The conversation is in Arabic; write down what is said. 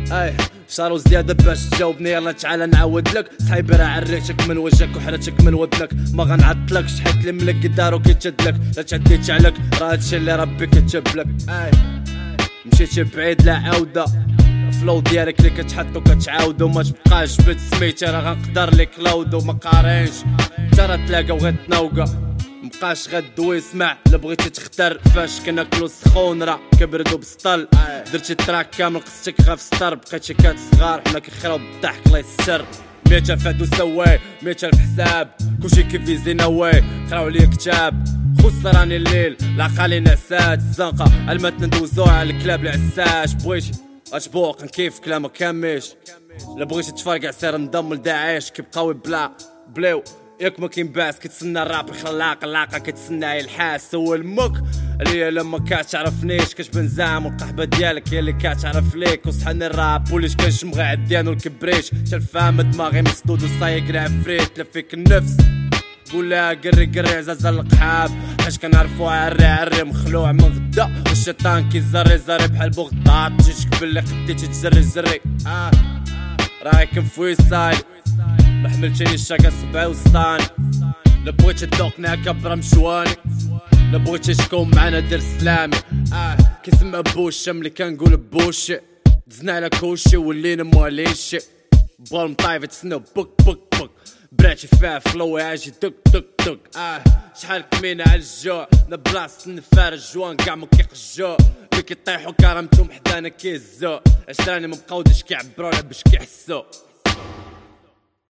اي شارو زيادة باش تجاوبني، يلا تعال نعاود لك. صحيبي راه عريتك من وجهك وحرتك من ودنك، ما غنعطلكش حيت اللي ملك دارو كيتشدلك. لا تعديت عليك راه هادشي اللي ربي كتب لك. اي مشيتي بعيد لا عودة، فلو ديالك اللي كتحطو كتعاودو، ما تبقاش جبت سميتي راه غنقدر لك لاودو. ما قارينش ترى تلاقى وغتناوقا، مبقاش غدوي اسمع. لا بغيتي تختار فاش كناكلو السخون راه كبردو بسطل. درتي التراك كامل قصتك غا في السطر، بقيتي كتصغار حنا كنخيرو بالضحك الله يستر. 100,000 هادو سواي 100,000 حساب، كلشي كيفيزي نواي قراو لي كتاب. خسراني الليل العقالي نعسات الزنقة، المات ندوزو على الكلاب العساش. بغيتي اشبوق كيف كلامك كاميش، لا بغيتي تفرقع سير نضم لداعش. كيبقاو بلا بلاو ياك ما كاين باس، كتسنى الراب يخلعق العاقه، كتسنى الحاس. هو المك اللي لما كتعرفنيش كتبان زعم، والقحبه ديالك هي اللي كتعرف ليك. وصحاني الراب وليش كنشم غا عديان والكبريش، شلفام دماغي مسدود وصايق العفريت. لفيك النفس قولها قري قري عزاز القحاب، حاش كنعرفوها عري عري مخلوع من غدا. والشيطان كيزري زري بحال بغداد، تجيك باللي خديتي تجري جري. راهي كنفوي سايل ما حملتيني الشاكا 7 وسطاني. لا بغيتي تذوقني هكا برا مشواني، لا بغيتي تشكون معانا دير سلامي. كيسمى بوشة ملي كنقول بوشي، دزنا على كلشي ولينا مواليشي. بغا المطايفة تسناو بك بك بك، براتي فيها فلو عاجي دك دك دك. شحال كمينا على الجوع، نا بلاصة نفار الجوان كاع ما كيقجو. اللي كيطيحو كرامتهم حدانا كيهزو، عشراني مبقاودش كيعبرونا باش كيحسو.